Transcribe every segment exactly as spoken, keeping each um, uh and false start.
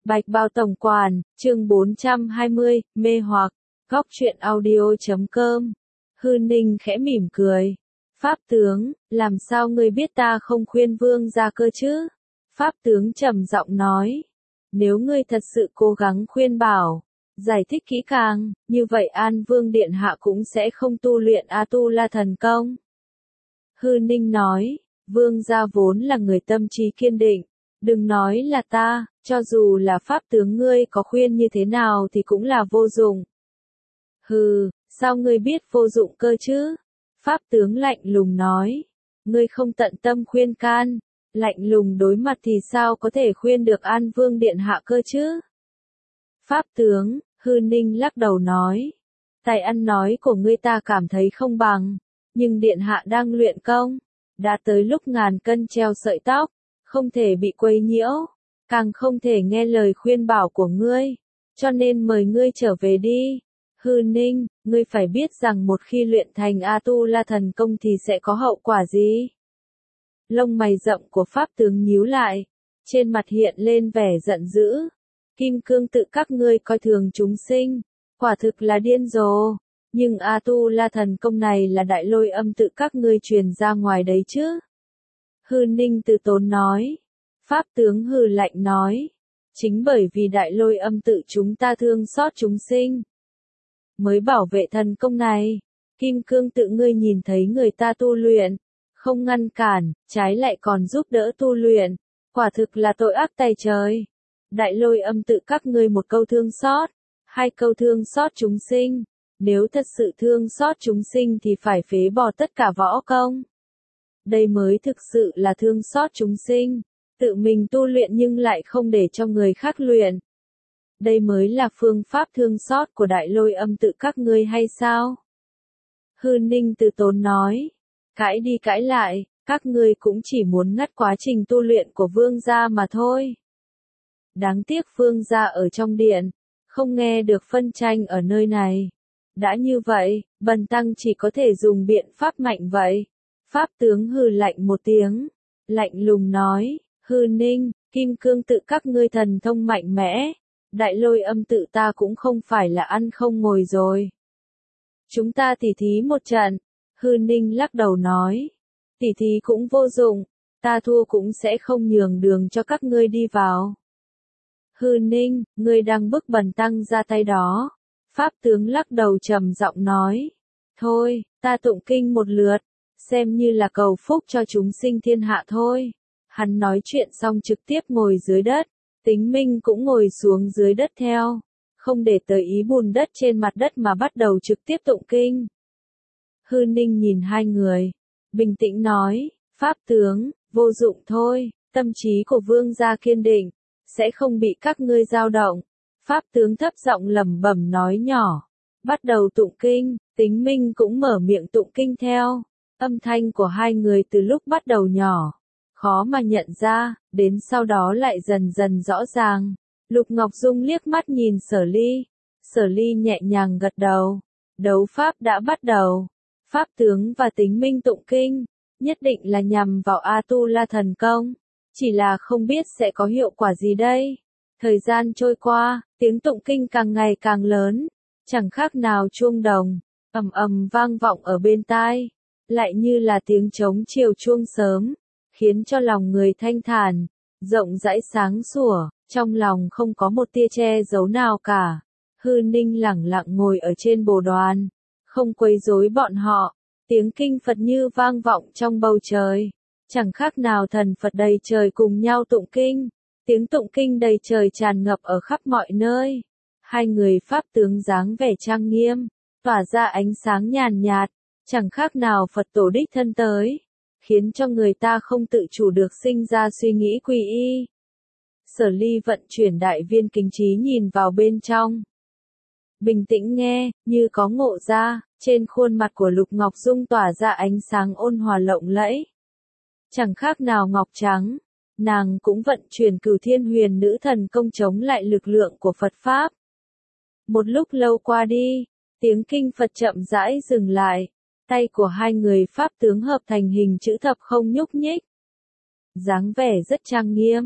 Bạch Bao Tổng Quản, chương bốn trăm hai mươi, mê hoặc, góc truyện audio chấm com. Hư Ninh khẽ mỉm cười. Pháp tướng, làm sao ngươi biết ta không khuyên vương gia cơ chứ? Pháp tướng trầm giọng nói. Nếu ngươi thật sự cố gắng khuyên bảo, giải thích kỹ càng, như vậy An Vương Điện Hạ cũng sẽ không tu luyện A-tu-la thần công. Hư Ninh nói, vương gia vốn là người tâm trí kiên định, đừng nói là ta, cho dù là pháp tướng ngươi có khuyên như thế nào thì cũng là vô dụng. Hừ, sao ngươi biết vô dụng cơ chứ? Pháp tướng lạnh lùng nói, ngươi không tận tâm khuyên can, lạnh lùng đối mặt thì sao có thể khuyên được An Vương Điện Hạ cơ chứ? Pháp tướng, Hư Ninh lắc đầu nói, tài ăn nói của ngươi ta cảm thấy không bằng, nhưng Điện Hạ đang luyện công, đã tới lúc ngàn cân treo sợi tóc, không thể bị quấy nhiễu, càng không thể nghe lời khuyên bảo của ngươi, cho nên mời ngươi trở về đi. Hư Ninh, ngươi phải biết rằng một khi luyện thành A-tu-la thần công thì sẽ có hậu quả gì? Lông mày rậm của pháp tướng nhíu lại, trên mặt hiện lên vẻ giận dữ. Kim cương tự các ngươi coi thường chúng sinh, quả thực là điên rồ, nhưng A-tu-la thần công này là đại lôi âm tự các ngươi truyền ra ngoài đấy chứ? Hư Ninh từ tốn nói. Pháp tướng hừ lạnh nói, chính bởi vì đại lôi âm tự chúng ta thương xót chúng sinh, mới bảo vệ thần công này. Kim cương tự ngươi nhìn thấy người ta tu luyện, không ngăn cản, trái lại còn giúp đỡ tu luyện, quả thực là tội ác tày trời. Đại lôi âm tự các ngươi một câu thương xót, hai câu thương xót chúng sinh, nếu thật sự thương xót chúng sinh thì phải phế bỏ tất cả võ công. Đây mới thực sự là thương xót chúng sinh, tự mình tu luyện nhưng lại không để cho người khác luyện. Đây mới là phương pháp thương xót của đại lôi âm tự các ngươi hay sao? Hư Ninh từ tốn nói, cãi đi cãi lại, các ngươi cũng chỉ muốn ngắt quá trình tu luyện của vương gia mà thôi. Đáng tiếc vương gia ở trong điện, không nghe được phân tranh ở nơi này. Đã như vậy, bần tăng chỉ có thể dùng biện pháp mạnh vậy. Pháp tướng hừ lạnh một tiếng, lạnh lùng nói, Hư Ninh, kim cương tự các ngươi thần thông mạnh mẽ, đại lôi âm tự ta cũng không phải là ăn không ngồi rồi. Chúng ta tỉ thí một trận. Hư Ninh lắc đầu nói, tỉ thí cũng vô dụng, ta thua cũng sẽ không nhường đường cho các ngươi đi vào. Hư Ninh, ngươi đang bức bần tăng ra tay đó. Pháp tướng lắc đầu trầm giọng nói, thôi, ta tụng kinh một lượt, xem như là cầu phúc cho chúng sinh thiên hạ thôi. Hắn nói chuyện xong trực tiếp ngồi dưới đất, Tính Minh cũng ngồi xuống dưới đất theo, không để tới ý bùn đất trên mặt đất mà bắt đầu trực tiếp tụng kinh. Hư Ninh nhìn hai người, bình tĩnh nói, Pháp tướng, vô dụng thôi, tâm trí của vương gia kiên định, sẽ không bị các ngươi dao động. Pháp tướng thấp giọng lẩm bẩm nói nhỏ, bắt đầu tụng kinh, Tính Minh cũng mở miệng tụng kinh theo. Âm thanh của hai người từ lúc bắt đầu nhỏ, khó mà nhận ra, đến sau đó lại dần dần rõ ràng. Lục Ngọc Dung liếc mắt nhìn Sở Ly, Sở Ly nhẹ nhàng gật đầu. Đấu pháp đã bắt đầu. Pháp tướng và Tính Minh tụng kinh, nhất định là nhằm vào A-tu-la thần công, chỉ là không biết sẽ có hiệu quả gì đây. Thời gian trôi qua, tiếng tụng kinh càng ngày càng lớn, chẳng khác nào chuông đồng, ầm ầm vang vọng ở bên tai, lại như là tiếng trống chiều chuông sớm, khiến cho lòng người thanh thản, rộng rãi sáng sủa, trong lòng không có một tia che giấu nào cả. Hư Ninh lẳng lặng ngồi ở trên bồ đoàn, không quấy rối bọn họ, tiếng kinh Phật như vang vọng trong bầu trời, chẳng khác nào thần Phật đầy trời cùng nhau tụng kinh, tiếng tụng kinh đầy trời tràn ngập ở khắp mọi nơi. Hai người pháp tướng dáng vẻ trang nghiêm, tỏa ra ánh sáng nhàn nhạt, chẳng khác nào Phật tổ đích thân tới, khiến cho người ta không tự chủ được sinh ra suy nghĩ quy y. Sở Ly vận chuyển đại viên kính trí nhìn vào bên trong, bình tĩnh nghe, như có ngộ ra, trên khuôn mặt của Lục Ngọc Dung tỏa ra ánh sáng ôn hòa lộng lẫy. Chẳng khác nào ngọc trắng, nàng cũng vận chuyển Cửu Thiên Huyền Nữ thần công chống lại lực lượng của Phật Pháp. Một lúc lâu qua đi, tiếng kinh Phật chậm rãi dừng lại, tay của hai người pháp tướng hợp thành hình chữ thập không nhúc nhích. Dáng vẻ rất trang nghiêm,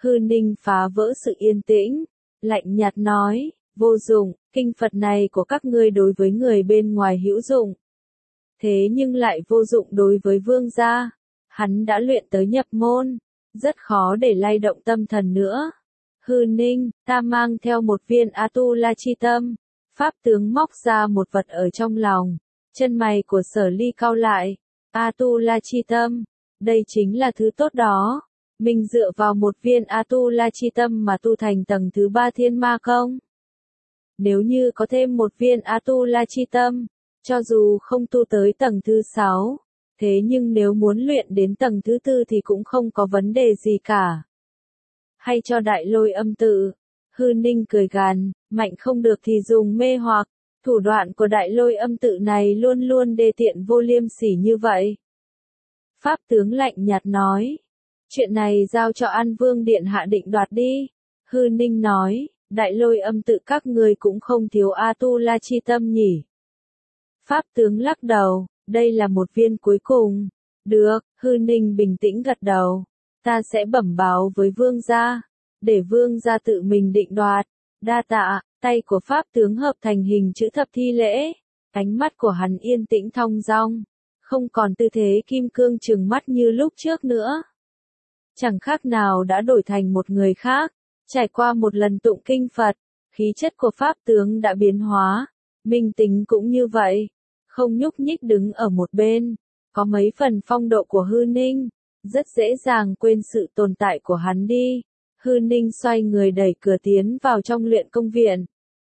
Hư Ninh phá vỡ sự yên tĩnh, lạnh nhạt nói, vô dụng, kinh Phật này của các ngươi đối với người bên ngoài hữu dụng. Thế nhưng lại vô dụng đối với vương gia. Hắn đã luyện tới nhập môn, rất khó để lay động tâm thần nữa. Hư Ninh, ta mang theo một viên Atula chi tâm. Pháp tướng móc ra một vật ở trong lòng. Chân mày của Sở Ly cau lại. Atula chi tâm, đây chính là thứ tốt đó. Mình dựa vào một viên Atula chi tâm mà tu thành tầng thứ ba thiên ma công. Nếu như có thêm một viên Atula chi tâm, cho dù không tu tới tầng thứ sáu, thế nhưng nếu muốn luyện đến tầng thứ tư thì cũng không có vấn đề gì cả. Hay cho đại lôi âm tự. Hư Ninh cười gằn, mạnh không được thì dùng mê hoặc. Thủ đoạn của đại lôi âm tự này luôn luôn đê tiện vô liêm sỉ như vậy. Pháp tướng lạnh nhạt nói. Chuyện này giao cho An Vương Điện hạ định đoạt đi. Hư Ninh nói, đại lôi âm tự các người cũng không thiếu Atula chi tâm nhỉ. Pháp tướng lắc đầu, đây là một viên cuối cùng. Được, Hư Ninh bình tĩnh gật đầu. Ta sẽ bẩm báo với vương gia, để vương gia tự mình định đoạt. Đa tạ, tay của pháp tướng hợp thành hình chữ thập thi lễ. Ánh mắt của hắn yên tĩnh thong dong, không còn tư thế kim cương trừng mắt như lúc trước nữa. Chẳng khác nào đã đổi thành một người khác. Trải qua một lần tụng kinh Phật, khí chất của pháp tướng đã biến hóa. Minh tính cũng như vậy, không nhúc nhích đứng ở một bên. Có mấy phần phong độ của Hư Ninh, rất dễ dàng quên sự tồn tại của hắn đi. Hư Ninh xoay người đẩy cửa tiến vào trong luyện công viện.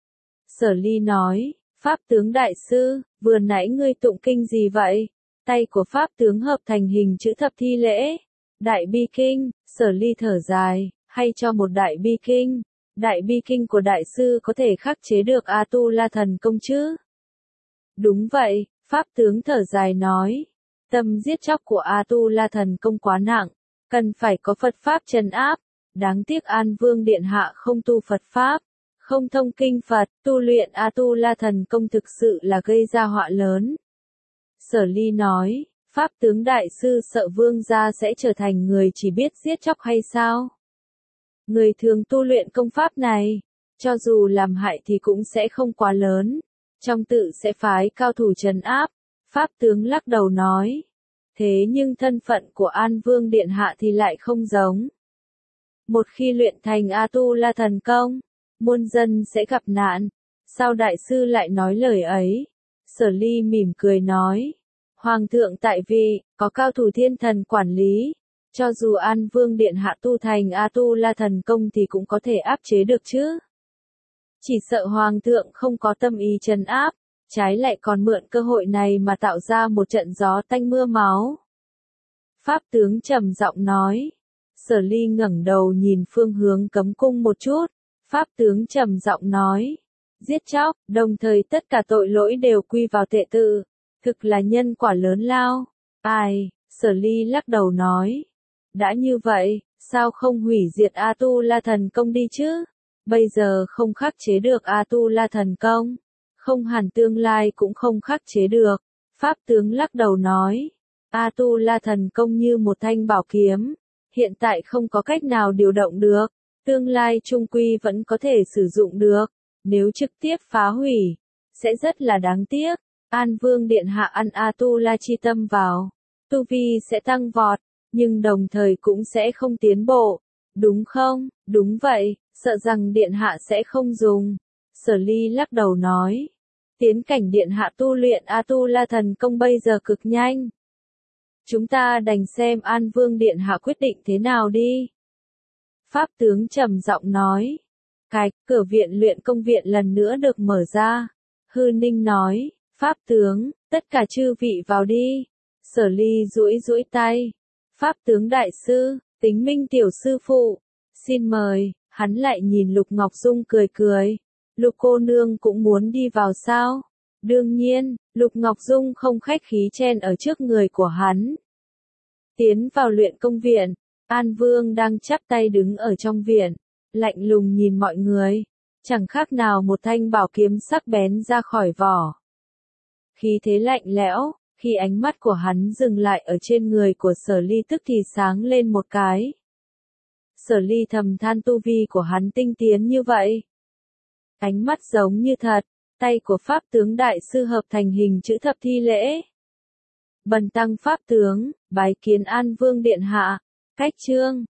Sở Ly nói, Pháp tướng đại sư, vừa nãy ngươi tụng kinh gì vậy? Tay của Pháp tướng hợp thành hình chữ thập thi lễ. Đại bi kinh, Sở Ly thở dài, hay cho một đại bi kinh. Đại bi kinh của đại sư có thể khắc chế được Atula thần công chứ? Đúng vậy, Pháp tướng thở dài nói. Tâm giết chóc của Atula thần công quá nặng, cần phải có Phật Pháp trấn áp. Đáng tiếc An Vương Điện hạ không tu Phật Pháp, không thông kinh Phật, tu luyện Atula thần công thực sự là gây ra họa lớn. Sở Ly nói, Pháp tướng đại sư sợ vương gia sẽ trở thành người chỉ biết giết chóc hay sao? Người thường tu luyện công pháp này, cho dù làm hại thì cũng sẽ không quá lớn. Trong tự sẽ phái cao thủ trấn áp. Pháp tướng lắc đầu nói. Thế nhưng thân phận của An Vương Điện hạ thì lại không giống. Một khi luyện thành Atula thần công, muôn dân sẽ gặp nạn. Sao đại sư lại nói lời ấy? Sở Ly mỉm cười nói. Hoàng thượng tại vị, có cao thủ thiên thần quản lý. Cho dù An Vương Điện hạ tu thành Atula thần công thì cũng có thể áp chế được chứ. Chỉ sợ Hoàng thượng không có tâm ý trấn áp, trái lại còn mượn cơ hội này mà tạo ra một trận gió tanh mưa máu. Pháp tướng trầm giọng nói. Sở Ly ngẩng đầu nhìn phương hướng cấm cung một chút. Pháp tướng trầm giọng nói. Giết chóc, đồng thời tất cả tội lỗi đều quy vào tệ tự. Thực là nhân quả lớn lao. Ai, Sở Ly lắc đầu nói. Đã như vậy, sao không hủy diệt Atula thần công đi chứ? Bây giờ không khắc chế được Atula thần công, không hẳn tương lai cũng không khắc chế được. Pháp tướng lắc đầu nói. Atula thần công như một thanh bảo kiếm, hiện tại không có cách nào điều động được, tương lai trung quy vẫn có thể sử dụng được. Nếu trực tiếp phá hủy, sẽ rất là đáng tiếc. An Vương Điện hạ ăn Atula chi tâm vào, tu vi sẽ tăng vọt, nhưng đồng thời cũng sẽ không tiến bộ. Đúng không? Đúng vậy, sợ rằng Điện hạ sẽ không dùng. Sở Ly lắc đầu nói. Tiến cảnh Điện hạ tu luyện Atula thần công bây giờ cực nhanh. Chúng ta đành xem An Vương Điện hạ quyết định thế nào đi. Pháp tướng trầm giọng nói. Cạch, cửa viện luyện công viện lần nữa được mở ra. Hư Ninh nói. Pháp tướng, tất cả chư vị vào đi. Sở Ly duỗi duỗi tay. Pháp tướng đại sư, Tính Minh tiểu sư phụ, xin mời. Hắn lại nhìn Lục Ngọc Dung cười cười. Lục cô nương cũng muốn đi vào sao? Đương nhiên, Lục Ngọc Dung không khách khí chen ở trước người của hắn. Tiến vào luyện công viện, An Vương đang chắp tay đứng ở trong viện, lạnh lùng nhìn mọi người, chẳng khác nào một thanh bảo kiếm sắc bén ra khỏi vỏ. Khí thế lạnh lẽo, khi ánh mắt của hắn dừng lại ở trên người của Sở Ly tức thì sáng lên một cái. Sở Ly thầm than tu vi của hắn tinh tiến như vậy. Ánh mắt giống như thật, tay của Pháp tướng đại sư hợp thành hình chữ thập thi lễ. Bần tăng Pháp tướng, bái kiến An Vương điện hạ. Cách chương